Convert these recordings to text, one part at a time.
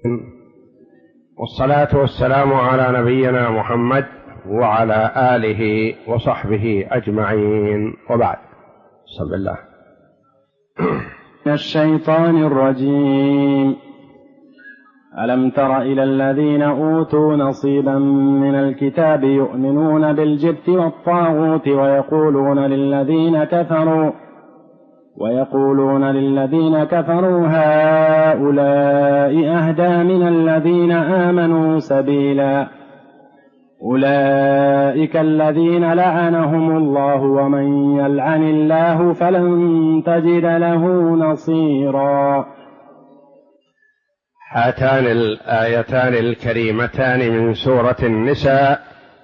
والصلاة والسلام على نبينا محمد وعلى آله وصحبه أجمعين، وبعد. بسم الله. من الشيطان الرجيم. ألم تر إلى الذين أوتوا نصيبا من الكتاب يؤمنون بالجبت والطاغوت ويقولون للذين كفروا هؤلاء أهدى من الذين آمنوا سبيلا أولئك الذين لعنهم الله ومن يلعن الله فلن تجد له نصيرا. هاتان الآيتان الكريمتان من سورة النساء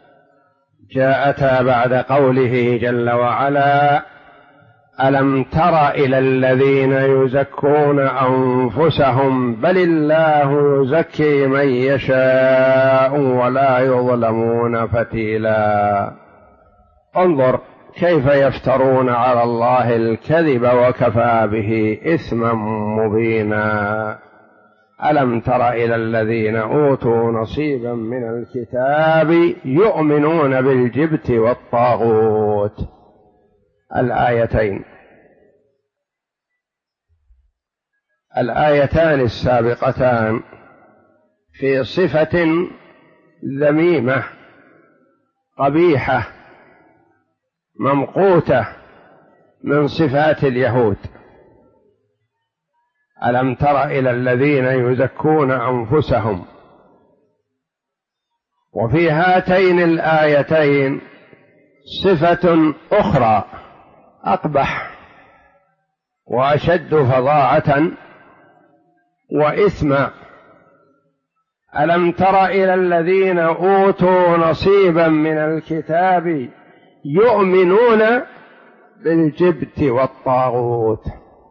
جاءتا بعد قوله جل وعلا: ألم تر إلى الذين يزكون أنفسهم بل الله يزكي من يشاء ولا يظلمون فتيلا. انظر كيف يفترون على الله الكذب وكفى به إثما مبينا. ألم تر إلى الذين أوتوا نصيبا من الكتاب يؤمنون بالجبت والطاغوت. الآيتان السابقتان في صفة ذميمة قبيحة ممقوتة من صفات اليهود. ألم تر إلى الذين يزكون أنفسهم. وفي هاتين الآيتين صفة أخرى أقبح وأشد فظاعة وإثما. ألم تر إلى الذين أوتوا نصيبا من الكتاب يؤمنون بالجبت والطاغوت.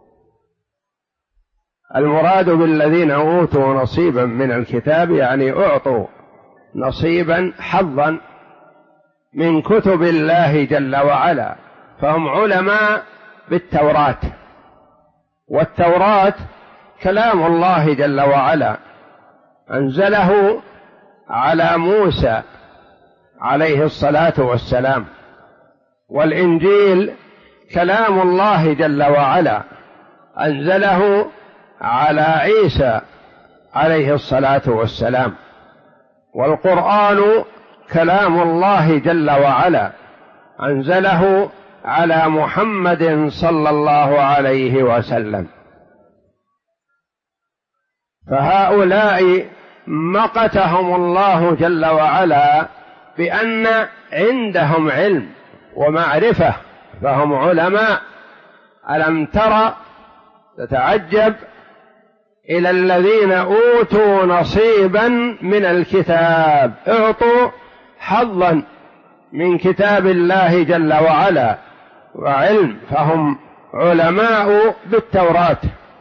المراد بالذين أوتوا نصيبا من الكتاب يعني أعطوا نصيبا حظا من كتب الله جل وعلا، فهم علماء بالتوراة، والتوراة كلام الله جل وعلا أنزله على موسى عليه الصلاة والسلام، والإنجيل كلام الله جل وعلا أنزله على عيسى عليه الصلاة والسلام، والقرآن كلام الله جل وعلا أنزله على محمد صلى الله عليه وسلم. فهؤلاء مقتهم الله جل وعلا بأن عندهم علم ومعرفة، فهم علماء. ألم تر تتعجب إلى الذين أوتوا نصيبا من الكتاب، اعطوا حظا من كتاب الله جل وعلا وعلم، فهم علماء بالتوراة.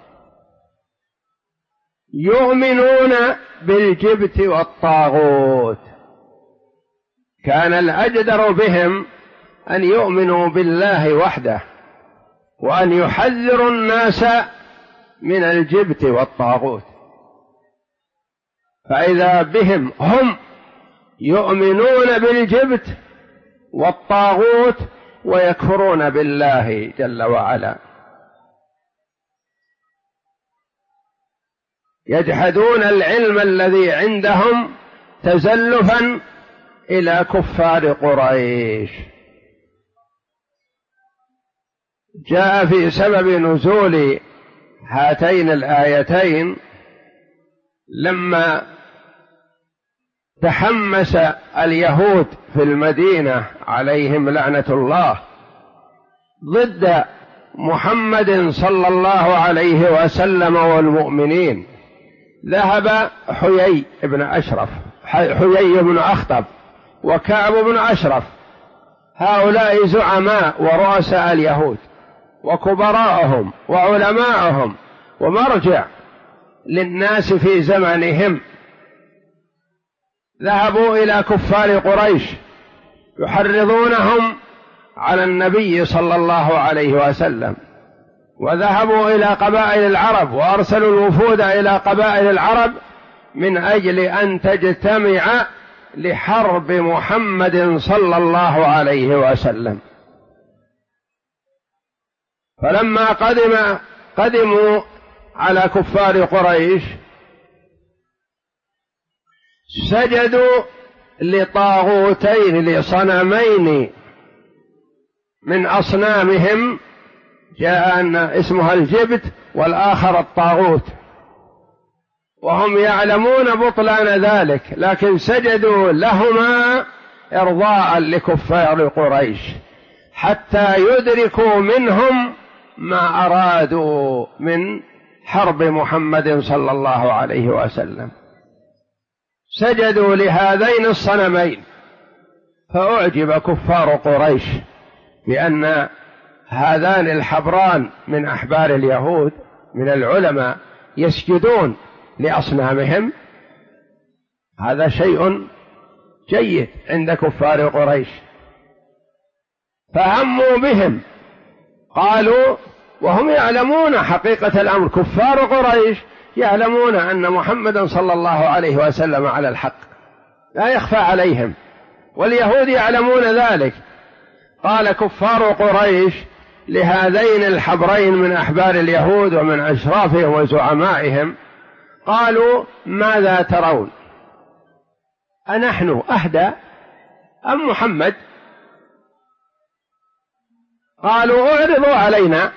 يؤمنون بالجبت والطاغوت. كان الأجدر بهم أن يؤمنوا بالله وحده، وأن يحذروا الناس من الجبت والطاغوت. فإذا بهم هم يؤمنون بالجبت والطاغوت ويكفرون بالله جل وعلا، يجحدون العلم الذي عندهم تزلفا إلى كفار قريش. جاء في سبب نزول هاتين الآيتين لما تحمس اليهود في المدينة عليهم لعنة الله ضد محمد صلى الله عليه وسلم والمؤمنين. ذهب حيي بن أخطب وكعب بن أشرف، هؤلاء زعماء ورؤساء اليهود وكبراءهم وعلماءهم ومرجع للناس في زمانهم، ذهبوا إلى كفار قريش يحرضونهم على النبي صلى الله عليه وسلم، وذهبوا إلى قبائل العرب وأرسلوا الوفود إلى قبائل العرب من أجل أن تجتمع لحرب محمد صلى الله عليه وسلم. فلما قدموا على كفار قريش سجدوا لطاغوتين، لصنمين من أصنامهم، جاء أن اسمها الجبت والآخر الطاغوت، وهم يعلمون بطلان ذلك، لكن سجدوا لهما إرضاء لكفار قريش حتى يدركوا منهم ما أرادوا من حرب محمد صلى الله عليه وسلم. سجدوا لهذين الصنمين، فأعجب كفار قريش بأن هذان الحبران من أحبار اليهود من العلماء يسجدون لأصنامهم، هذا شيء جيد عند كفار قريش، فهموا بهم. قالوا وهم يعلمون حقيقة الأمر، كفار قريش يعلمون أن محمدا صلى الله عليه وسلم على الحق، لا يخفى عليهم، واليهود يعلمون ذلك. قال كفار قريش لهذين الحبرين من أحبار اليهود ومن أشرافهم وزعمائهم، قالوا ماذا ترون؟ أنحن أهدى أم محمد؟ قالوا اعرضوا علينا،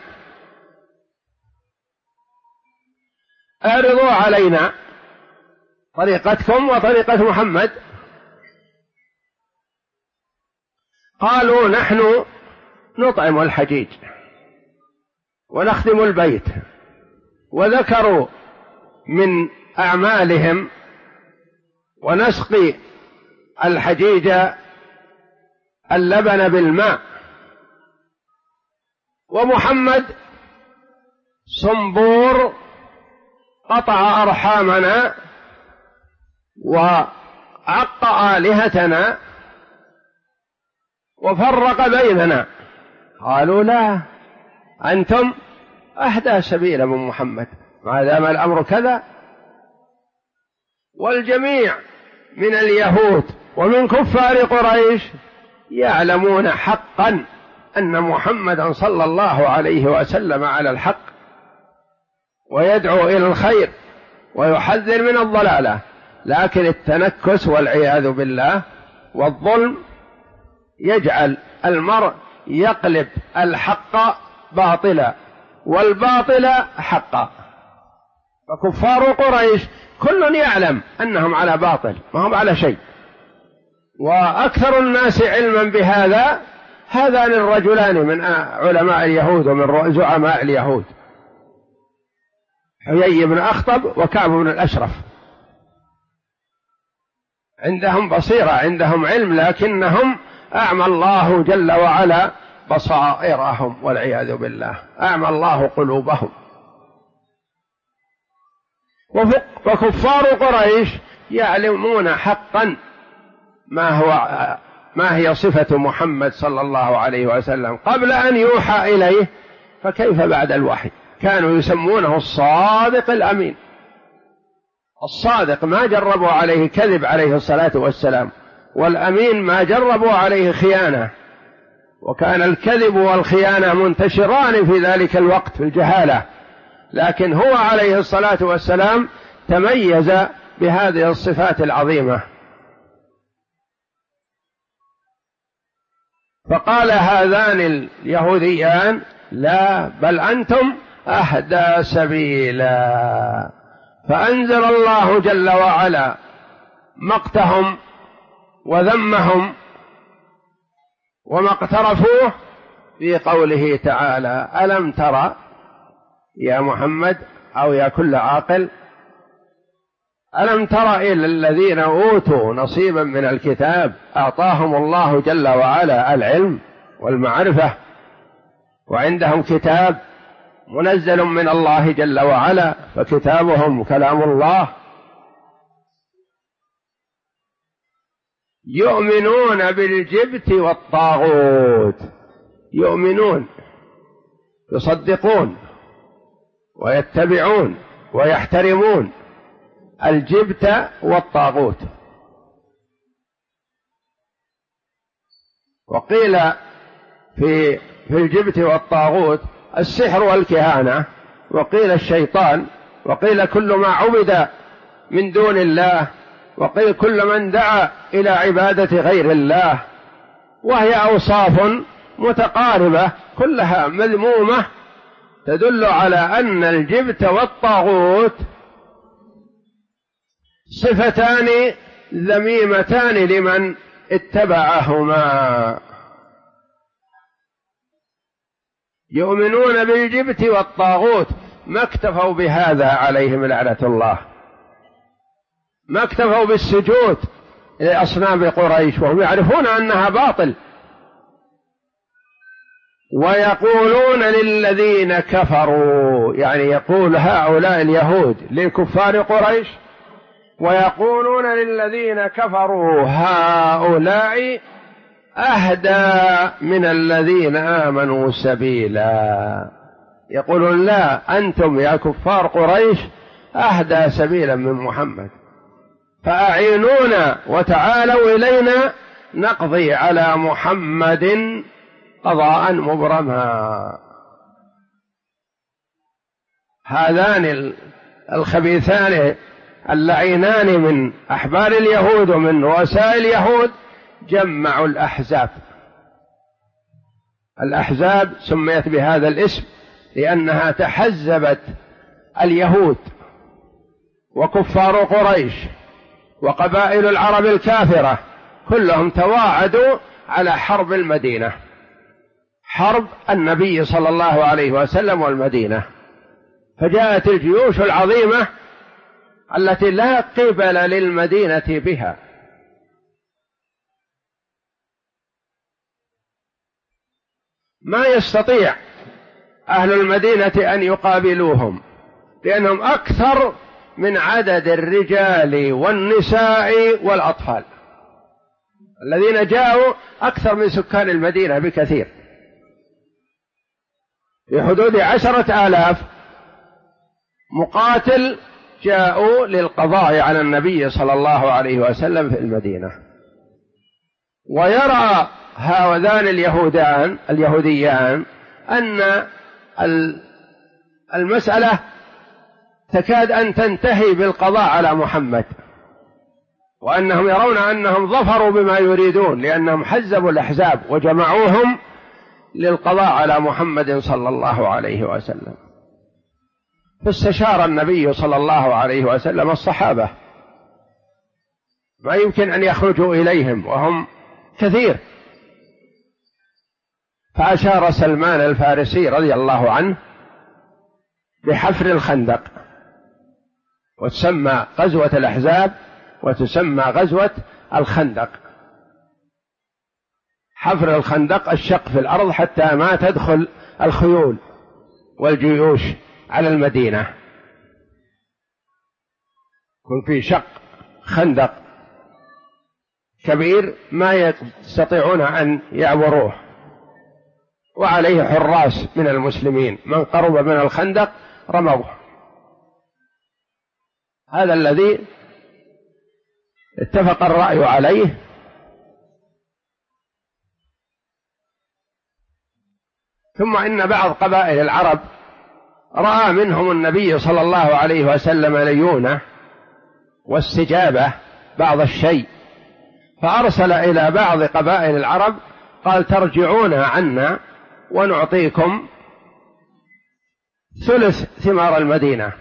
اعرضوا علينا طريقتكم وطريقة محمد. قالوا نحن نطعم الحجيج ونخدم البيت، وذكروا من أعمالهم ونسقي الحجيج اللبن بالماء، ومحمد صنبور قطع أرحامنا وعق آلهتنا وفرق بيننا. قالوا لا، أنتم أهدى سبيلا من محمد ما دام الأمر كذا. والجميع من اليهود ومن كفار قريش يعلمون حقا أن محمدا صلى الله عليه وسلم على الحق، ويدعو إلى الخير ويحذر من الضلالة، لكن التنكس والعياذ بالله والظلم يجعل المرء يقلب الحق باطلا والباطل حقا. فكفار قريش كل يعلم أنهم على باطل، ما هم على شيء، وأكثر الناس علما بهذا هذان الرجلان من علماء اليهود ومن زعماء اليهود، حيي بن أخطب وكعب بن الأشرف، عندهم بصيرة، عندهم علم، لكنهم أعمى الله جل وعلا بصائرهم والعياذ بالله، أعمى الله قلوبهم. وكفار قريش يعلمون حقا ما هي صفة محمد صلى الله عليه وسلم قبل أن يوحى إليه، فكيف بعد الوحي؟ كانوا يسمونه الصادق الأمين. الصادق ما جربوا عليه كذب عليه الصلاة والسلام، والأمين ما جربوا عليه خيانة، وكان الكذب والخيانة منتشران في ذلك الوقت في الجهالة، لكن هو عليه الصلاة والسلام تميز بهذه الصفات العظيمة. فقال هذان اليهوديان لا، بل أنتم أهدى سبيلا، فأنزل الله جل وعلا مقتهم وذمهم وما اقترفوه في قوله تعالى: ألم ترى يا محمد أو يا كل عاقل، ألم تر إلى الذين أوتوا نصيبا من الكتاب أعطاهم الله جل وعلا العلم والمعرفة، وعندهم كتاب منزل من الله جل وعلا، فكتابهم كلام الله، يؤمنون بالجبت والطاغوت، يؤمنون يصدقون ويتبعون ويحترمون الجبت والطاغوت. وقيل في الجبت والطاغوت السحر والكهانة، وقيل الشيطان، وقيل كل ما عبد من دون الله، وقيل كل من دعا إلى عبادة غير الله، وهي أوصاف متقاربة كلها مذمومة تدل على أن الجبت والطاغوت صفتان ذميمتان لمن اتبعهما. يؤمنون بالجبت والطاغوت، ما اكتفوا بهذا عليهم لعنة الله، ما اكتفوا بالسجود لأصنام قريش وهم يعرفون أنها باطل، ويقولون للذين كفروا، يعني يقول هؤلاء اليهود لكفار قريش، ويقولون للذين كفروا هؤلاء أهدى من الذين آمنوا سبيلا. يقولون لا، أنتم يا كفار قريش أهدى سبيلا من محمد، فأعينونا وتعالوا إلينا نقضي على محمد قضاء مبرما. هذان الخبيثان اللعينان من أحبار اليهود ومن رؤساء اليهود جمعوا الأحزاب. الأحزاب سميت بهذا الاسم لأنها تحزبت اليهود وكفار قريش وقبائل العرب الكافرة، كلهم تواعدوا على حرب المدينة، حرب النبي صلى الله عليه وسلم والمدينة. فجاءت الجيوش العظيمة التي لا قبل للمدينة بها، ما يستطيع أهل المدينة أن يقابلوهم لأنهم أكثر من عدد الرجال والنساء والأطفال. الذين جاءوا أكثر من سكان المدينة بكثير، في حدود 10,000 مقاتل جاءوا للقضاء على النبي صلى الله عليه وسلم في المدينة. ويرى هذان اليهوديان أن المسألة تكاد أن تنتهي بالقضاء على محمد، وأنهم يرون أنهم ظفروا بما يريدون، لأنهم حزبوا الأحزاب وجمعوهم للقضاء على محمد صلى الله عليه وسلم. فاستشار النبي صلى الله عليه وسلم الصحابة، ما يمكن أن يخرجوا إليهم وهم كثير، فأشار سلمان الفارسي رضي الله عنه بحفر الخندق، وتسمى غزوة الأحزاب وتسمى غزوة الخندق. حفر الخندق الشق في الأرض حتى ما تدخل الخيول والجيوش على المدينة، يكون في شق خندق كبير ما يستطيعون أن يعبروه، وعليه حراس من المسلمين، من قرب من الخندق رموه. هذا الذي اتفق الرأي عليه. ثم إن بعض قبائل العرب رأى منهم النبي صلى الله عليه وسلم ليونة واستجابة بعض الشيء، فأرسل إلى بعض قبائل العرب قال ترجعون عنا ونعطيكم ثلث ثمار المدينة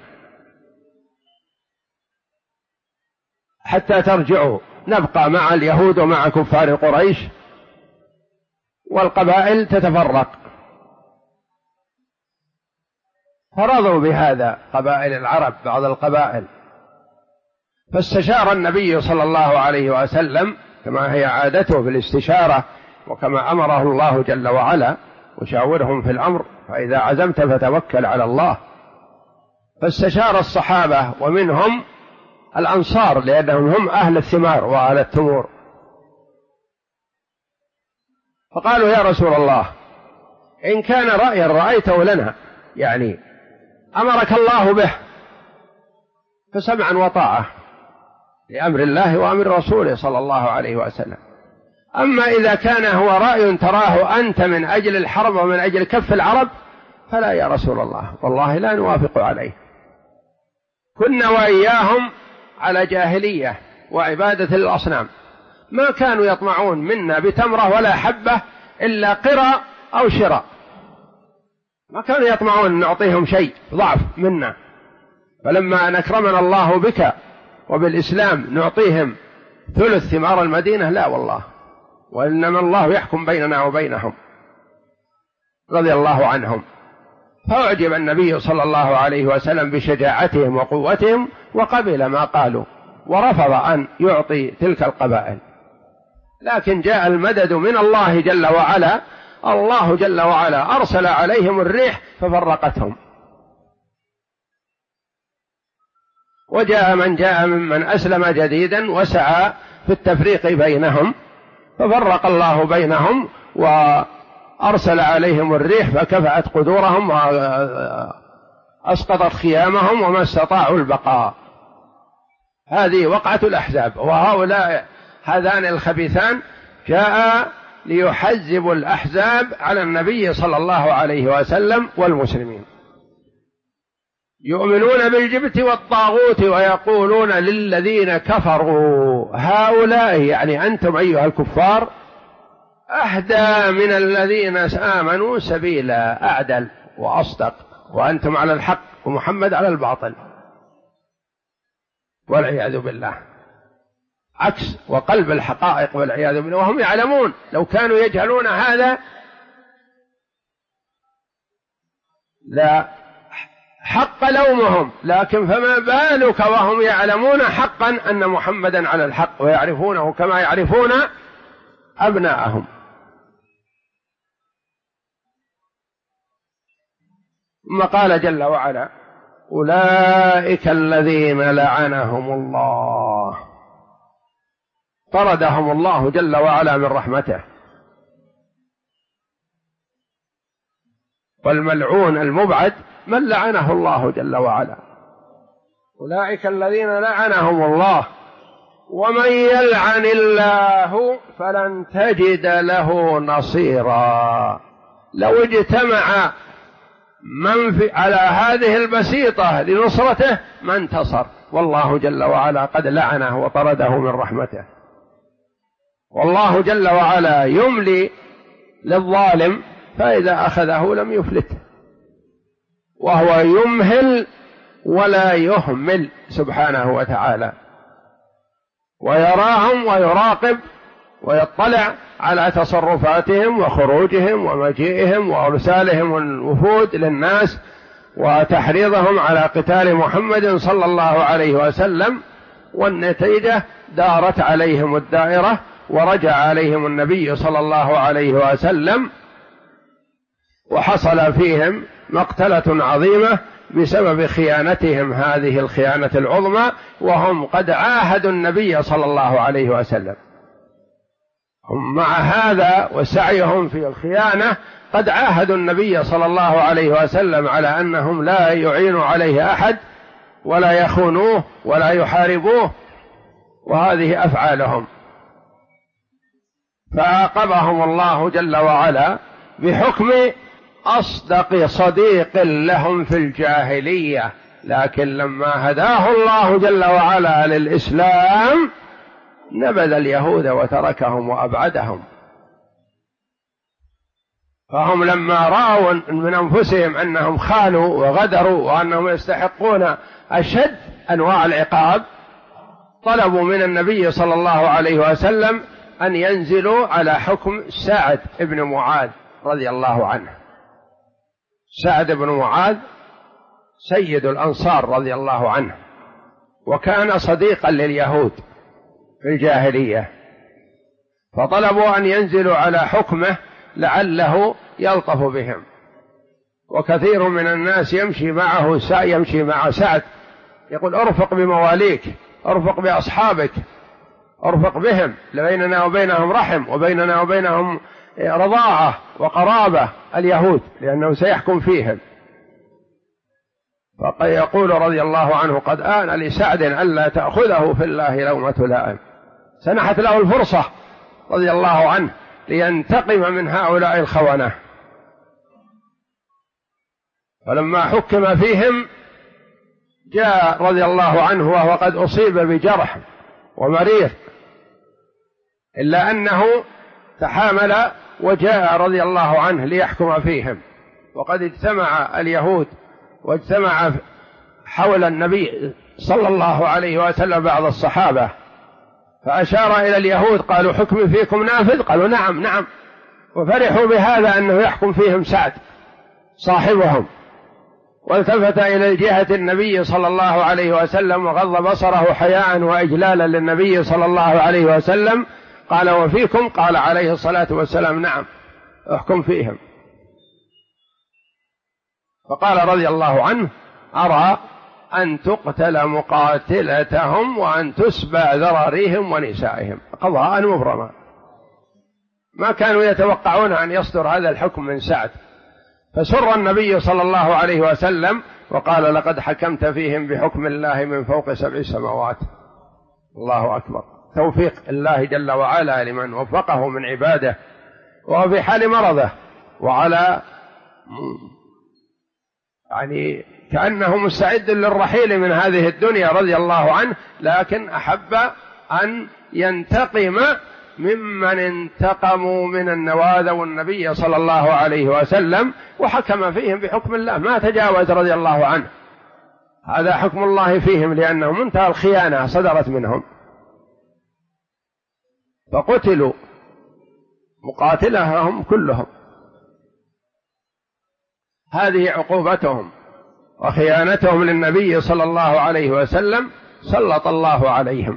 حتى ترجعوا، نبقى مع اليهود ومع كفار قريش والقبائل تتفرق. فرضوا بهذا قبائل العرب بعض القبائل، فاستشار النبي صلى الله عليه وسلم كما هي عادته في الاستشارة، وكما أمره الله جل وعلا وشاورهم في الأمر فإذا عزمت فتوكل على الله. فاستشار الصحابة ومنهم الأنصار لأنهم هم أهل الثمار وأهل التمور، فقالوا يا رسول الله إن كان رأيا رأيته لنا، يعني أمرك الله به فسمعا وطاعة لأمر الله وأمر رسوله صلى الله عليه وسلم. أما إذا كان هو رأي تراه أنت من أجل الحرب ومن أجل كف العرب فلا يا رسول الله، والله لا نوافق عليه. كنا وإياهم على جاهلية وعبادة الأصنام، ما كانوا يطمعون منا بتمرة ولا حبة إلا قرى أو شراء، ما كانوا يطمعون أن نعطيهم شيء ضعف منا. فلما أن أكرمنا الله بك وبالإسلام نعطيهم ثلث ثمار المدينة؟ لا والله، وإنما الله يحكم بيننا وبينهم رضي الله عنهم. فأعجب النبي صلى الله عليه وسلم بشجاعتهم وقوتهم وقبل ما قالوا، ورفض أن يعطي تلك القبائل. لكن جاء المدد من الله جل وعلا، الله جل وعلا أرسل عليهم الريح ففرقتهم، وجاء من جاء ممن أسلم جديدا وسعى في التفريق بينهم، ففرق الله بينهم وأرسل عليهم الريح فكفأت قدورهم وأسقطت خيامهم وما استطاعوا البقاء. هذه وقعة الأحزاب، وهؤلاء هذان الخبيثان جاء ليحزبوا الأحزاب على النبي صلى الله عليه وسلم والمسلمين. يؤمنون بالجبت والطاغوت ويقولون للذين كفروا هؤلاء، يعني أنتم أيها الكفار، أهدى من الذين آمنوا سبيلا، أعدل وأصدق، وأنتم على الحق ومحمد على الباطل، والعياذ بالله، عكس وقلب الحقائق والعياذ بالله. وهم يعلمون، لو كانوا يجهلون هذا لا حق لومهم، لكن فما بالك وهم يعلمون حقا أن محمدا على الحق ويعرفونه كما يعرفون أبناءهم. ثم قال جل وعلا: أولئك الذين لعنهم الله، طردهم الله جل وعلا من رحمته. والملعون المبعد من لعنه الله جل وعلا. أولئك الذين لعنهم الله، ومن يلعن الله فلن تجد له نصيرا. لو اجتمع من على هذه البسيطة لنصرته ما انتصر، والله جل وعلا قد لعنه وطرده من رحمته. والله جل وعلا يملي للظالم فإذا أخذه لم يفلته، وهو يمهل ولا يهمل سبحانه وتعالى، ويراهم ويراقب ويطلع على تصرفاتهم وخروجهم ومجيئهم وأرسالهم الوفود للناس وتحريضهم على قتال محمد صلى الله عليه وسلم. والنتيجة دارت عليهم الدائرة، ورجع عليهم النبي صلى الله عليه وسلم، وحصل فيهم مقتلة عظيمة بسبب خيانتهم هذه الخيانة العظمى، وهم قد عاهدوا النبي صلى الله عليه وسلم. هم مع هذا وسعيهم في الخيانة قد عاهدوا النبي صلى الله عليه وسلم على أنهم لا يعينوا عليه أحد ولا يخونوه ولا يحاربوه، وهذه أفعالهم. فعاقبهم الله جل وعلا بحكم أصدق صديق لهم في الجاهلية، لكن لما هداه الله جل وعلا للإسلام نبذ اليهود وتركهم وأبعدهم. فهم لما رأوا من أنفسهم أنهم خانوا وغدروا وأنهم يستحقون أشد أنواع العقاب، طلبوا من النبي صلى الله عليه وسلم أن ينزلوا على حكم سعد بن معاذ رضي الله عنه. سعد بن معاذ سيد الأنصار رضي الله عنه، وكان صديقا لليهود في الجاهلية، فطلبوا أن ينزلوا على حكمه لعله يلطف بهم. وكثير من الناس يمشي مع سعد، يقول: ارفق بمواليك، ارفق بأصحابك، ارفق بهم، بيننا وبينهم رحم، وبيننا وبينهم رضاعة وقرابة اليهود، لأنه سيحكم فيهم. فيقول رضي الله عنه: قد آن لسعد ألا تأخذه في الله لومة لائم. سنحت له الفرصة رضي الله عنه لينتقم من هؤلاء الخونة. فلما حكم فيهم جاء رضي الله عنه وهو قد أصيب بجرح ومريض، إلا أنه تحامل وجاء رضي الله عنه ليحكم فيهم. وقد اجتمع اليهود واجتمع حول النبي صلى الله عليه وسلم بعض الصحابة، فأشار إلى اليهود قالوا: حكم فيكم نافذ؟ قالوا: نعم نعم. وفرحوا بهذا أنه يحكم فيهم سعد صاحبهم. والتفت إلى جهة النبي صلى الله عليه وسلم وغض بصره حياء وإجلالا للنبي صلى الله عليه وسلم، قال: وفيكم؟ قال عليه الصلاة والسلام: نعم، احكم فيهم. فقال رضي الله عنه: أرى أن تقتل مقاتلتهم وأن تسبى ذراريهم ونسائهم، قضاء مبرما. ما كانوا يتوقعون أن يصدر هذا الحكم من سعد، فسر النبي صلى الله عليه وسلم وقال: لقد حكمت فيهم بحكم الله من فوق 7 سماوات. الله أكبر، توفيق الله جل وعلا لمن وفقه من عباده وهو في حال مرضه وعلى يعني كأنه مستعد للرحيل من هذه الدنيا رضي الله عنه، لكن أحب أن ينتقم ممن انتقموا من النواذ والنبي صلى الله عليه وسلم، وحكم فيهم بحكم الله، ما تجاوز رضي الله عنه. هذا حكم الله فيهم لأنه منتهى الخيانة صدرت منهم، فقتلوا مقاتلهم كلهم. هذه عقوبتهم وخيانتهم للنبي صلى الله عليه وسلم، سلط الله عليهم.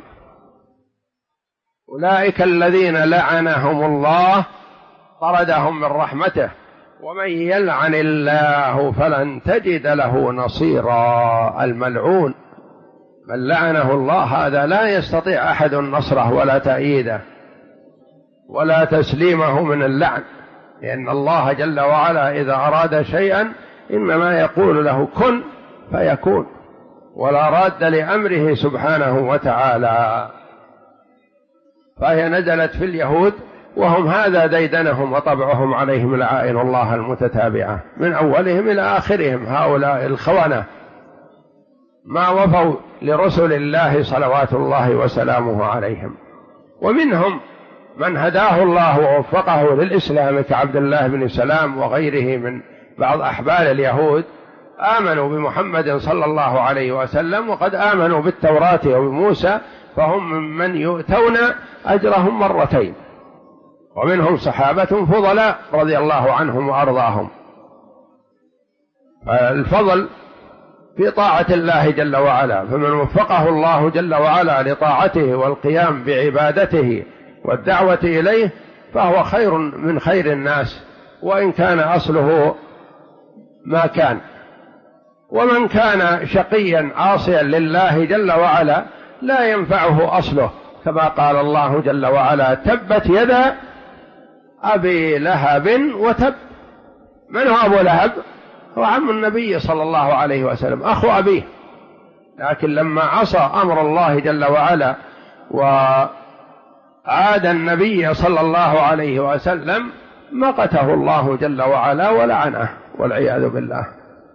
أولئك الذين لعنهم الله طردهم من رحمته، ومن يلعن الله فلن تجد له نصيرا. الملعون من لعنه الله هذا لا يستطيع أحد نصره ولا تأييده ولا تسليمه من اللعن، لأن الله جل وعلا إذا أراد شيئا إنما يقول له كن فيكون، ولا راد لأمره سبحانه وتعالى. فهي نزلت في اليهود وهم هذا ديدنهم وطبعهم عليهم لعائن الله المتتابعة من أولهم إلى آخرهم. هؤلاء الخونة ما وفوا لرسل الله صلوات الله وسلامه عليهم. ومنهم من هداه الله ووفقه للإسلام كعبد الله بن سلام وغيره من بعض أحبال اليهود، آمنوا بمحمد صلى الله عليه وسلم وقد آمنوا بالتوراة وبموسى، فهم ممن يؤتون أجرهم مرتين. ومنهم صحابة فضلاء رضي الله عنهم وأرضاهم. الفضل في طاعة الله جل وعلا، فمن وفقه الله جل وعلا لطاعته والقيام بعبادته والدعوة إليه فهو خير من خير الناس، وإن كان أصله ما كان. ومن كان شقيا عاصيا لله جل وعلا لا ينفعه أصله، كما قال الله جل وعلا: تبت يدا أبي لهب وتب. من هو أبو لهب؟ هو عم النبي صلى الله عليه وسلم، أخو أبيه، لكن لما عصى أمر الله جل وعلا وعاد النبي صلى الله عليه وسلم مقته الله جل وعلا ولعنه والعياذ بالله.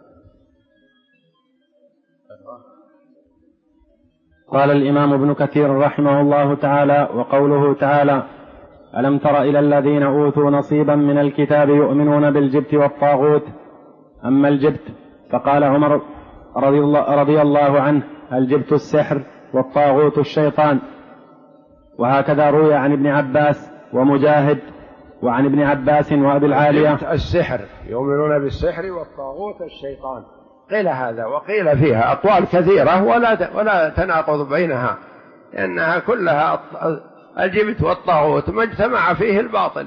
قال الإمام ابن كثير رحمه الله تعالى: وقوله تعالى: ألم تر إلى الذين أوتوا نصيبا من الكتاب يؤمنون بالجبت والطاغوت. أما الجبت فقال عمر رضي الله عنه: الجبت السحر والطاغوت الشيطان. وهكذا روي عن ابن عباس ومجاهد وعن ابن عباس وأبي العالية. السحر يؤمنون بالسحر والطاغوت الشيطان، قيل هذا وقيل فيها أقوال كثيرة ولا تناقض بينها، لأنها كلها الجبت والطاغوت ما اجتمع فيه الباطل.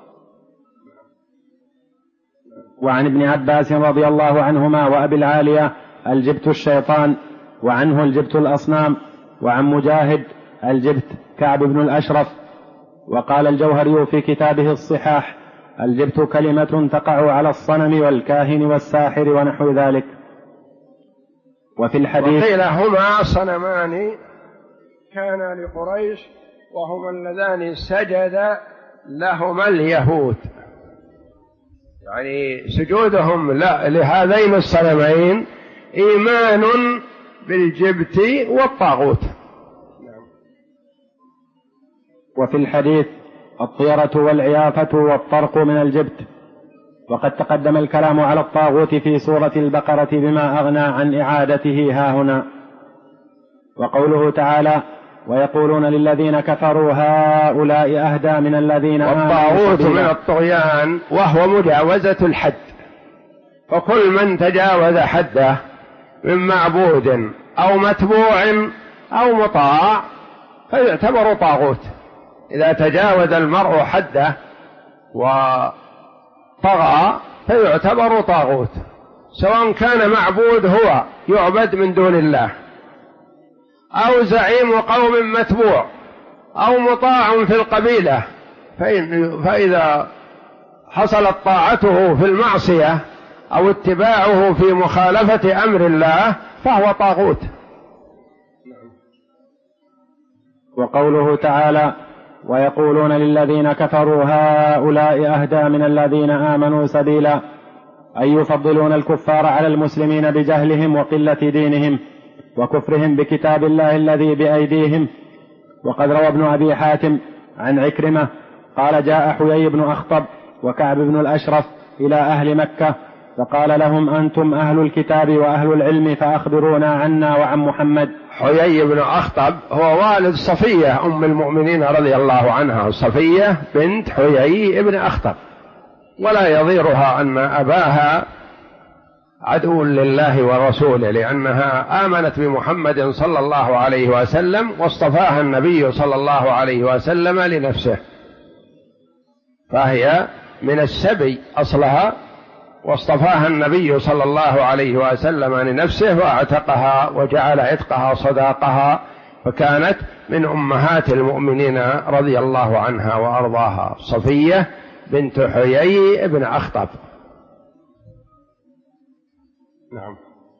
وعن ابن عباس رضي الله عنهما وأبي العالية: الجبت الشيطان، وعنه الجبت الأصنام. وعن مجاهد: الجبت كعب بن الأشرف. وقال الجوهري في كتابه الصحاح: الجبت كلمة تقع على الصنم والكاهن والساحر ونحو ذلك. وفي الحديث وقيل هما صنمان كان لقريش وهما اللذان سجد لهما اليهود، يعني سجودهم لهذين الصنمين إيمان بالجبت والطاغوت. وفي الحديث الطيرة والعيافة والطرق من الجبت. وقد تقدم الكلام على الطاغوت في سورة البقرة بما أغنى عن إعادته هاهنا. وقوله تعالى ويقولون للذين كفروا هؤلاء أهدى من الذين آمنوا والطاغوت من الطغيان وهو مجاوزة الحد، فكل من تجاوز حده من معبود أو متبوع أو مطاع فيعتبر طاغوت. إذا تجاوز المرء حده وطغى فيعتبر طاغوت، سواء كان معبود هو يعبد من دون الله، أو زعيم قوم متبوع، أو مطاع في القبيلة، فإذا حصلت طاعته في المعصية أو اتباعه في مخالفة أمر الله فهو طاغوت. وقوله تعالى ويقولون للذين كفروا هؤلاء أهدى من الذين آمنوا سبيلا، أي يفضلون الكفار على المسلمين بجهلهم وقلة دينهم وكفرهم بكتاب الله الذي بأيديهم. وقد روى ابن أبي حاتم عن عكرمة قال جاء حيي بن أخطب وكعب بن الأشرف إلى أهل مكة فقال لهم أنتم أهل الكتاب وأهل العلم فأخبرونا عنا وعن محمد. حيي بن أخطب هو والد صفية أم المؤمنين رضي الله عنها، صفية بنت حيي بن أخطب، ولا يضيرها أن أباها عدو لله ورسوله، لأنها آمنت بمحمد صلى الله عليه وسلم واصطفاها النبي صلى الله عليه وسلم لنفسه، فهي من السبي أصلها، واصطفاها النبي صلى الله عليه وسلم لنفسه وأعتقها وجعل عتقها صداقها، فكانت من أمهات المؤمنين رضي الله عنها وأرضاها، صفية بنت حيي بن أخطب. نعم.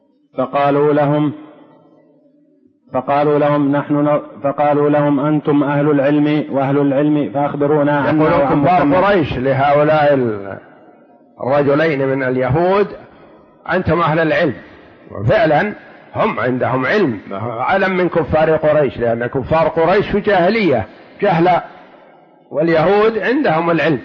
فقالوا لهم أنتم أهل العلم وأهل العلم فأخبرونا عنا وعن محمد. كفار قريش لهؤلاء الرجلين من اليهود أنتم أهل العلم، وفعلا هم عندهم علم علم من كفار قريش، لأن كفار قريش في جاهلية جهلا، واليهود عندهم العلم.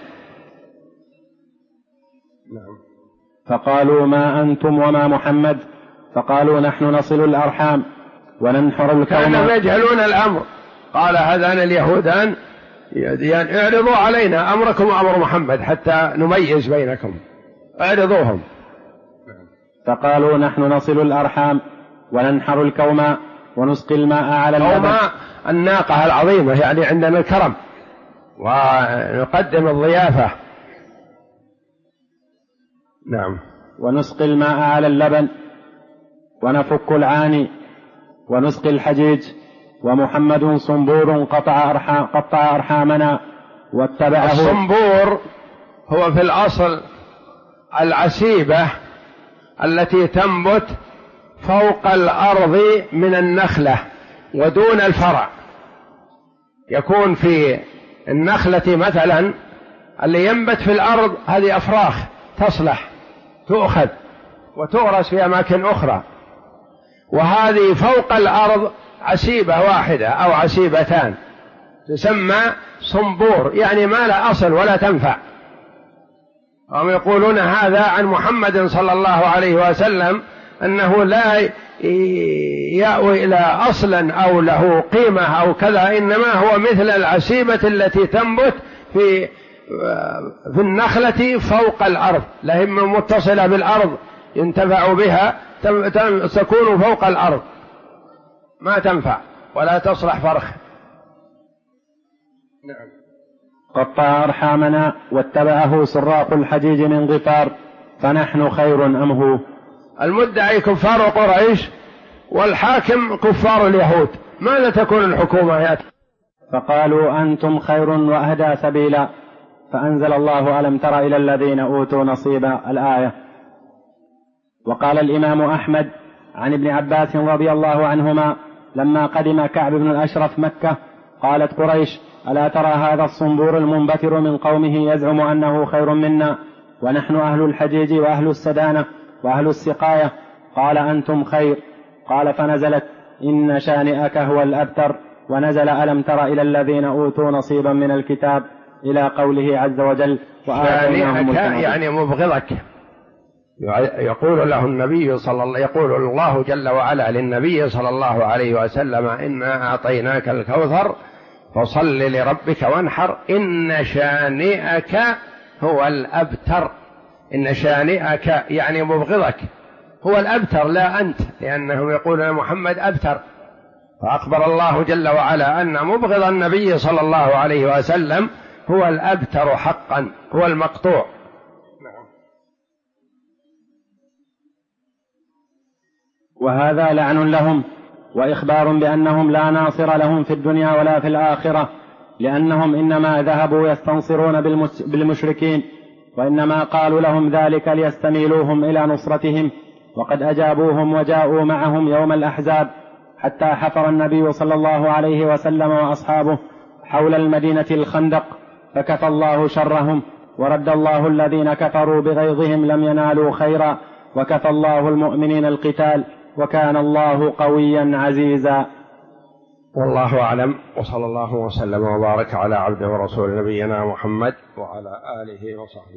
نعم. فقالوا ما أنتم وما محمد؟ فقالوا نحن نصل الأرحام وننحر الكوم. كانوا يجهلون الأمر، قال هذان اليهودان اعرضوا علينا أمركم وأمر محمد حتى نميز بينكم، اعرضوهم. فقالوا نحن نصل الأرحام وننحر الكوم ونسقي الماء على اللبن. الناقة العظيمة، يعني عندنا الكرم ونقدم الضيافة. نعم. ونسقي الماء على اللبن ونفك العاني ونسقي الحجيج، ومحمد صنبور قطع أرحامنا واتبعه. الصنبور هو في الأصل العسيبة التي تنبت فوق الأرض من النخلة ودون الفرع، يكون في النخلة مثلا اللي ينبت في الأرض هذه أفراخ تصلح تؤخذ وتغرس في أماكن أخرى، وهذه فوق الأرض عسيبة واحدة أو عسيبتان تسمى صنبور، يعني ما لا أصل ولا تنفع. هم يقولون هذا عن محمد صلى الله عليه وسلم أنه لا يأوي إلى أصلا أو له قيمة أو كذا، إنما هو مثل العسيبة التي تنبت في النخلة فوق الأرض، لا هي متصلة بالأرض ينتفع بها، تكون فوق الأرض ما تنفع ولا تصلح فرخ. نعم. قطع أرحامنا واتبعه سراق الحجيج من غفار، فنحن خير أم هو؟ المدعي كفار قريش والحاكم كفار اليهود، ماذا تكون الحكومة؟ فقالوا أنتم خير وأهدى سبيلا، فأنزل الله ألم تر إلى الذين أوتوا نصيبا الآية. وقال الإمام أحمد عن ابن عباس رضي الله عنهما لما قدم كعب بن الأشرف مكة قالت قريش: ألا ترى هذا الصنبور المنبتر من قومه يزعم أنه خير منا ونحن أهل الحجيج وأهل السدانة وأهل السقاية؟ قال: أنتم خير. قال: فنزلت: إن شانئك هو الأبتر، ونزل: ألم تر إلى الذين أوتوا نصيبا من الكتاب إلى قوله عز وجل: شانئك يعني مبغضك. يقول له النبي يقول الله جل وعلا للنبي صلى الله عليه وسلم: إنا أعطيناك الكوثر فصل لربك وانحر إن شانئك هو الأبتر. إن شانئك يعني مبغضك هو الأبتر لا أنت، لأنهم يقولون محمد أبتر، فأخبر الله جل وعلا أن مبغض النبي صلى الله عليه وسلم هو الأبتر حقا، هو المقطوع. وهذا لعن لهم وإخبار بأنهم لا ناصر لهم في الدنيا ولا في الآخرة، لأنهم إنما ذهبوا يستنصرون بالمشركين، وإنما قالوا لهم ذلك ليستميلوهم إلى نصرتهم، وقد أجابوهم وجاءوا معهم يوم الأحزاب حتى حفر النبي صلى الله عليه وسلم وأصحابه حول المدينة الخندق، فكفى الله شرهم، ورد الله الذين كفروا بغيظهم لم ينالوا خيرا، وكفى الله المؤمنين القتال، وكان الله قويا عزيزا. والله أعلم، وصلى الله وسلم وبارك على عبده ورسول نبينا محمد وعلى آله وصحبه.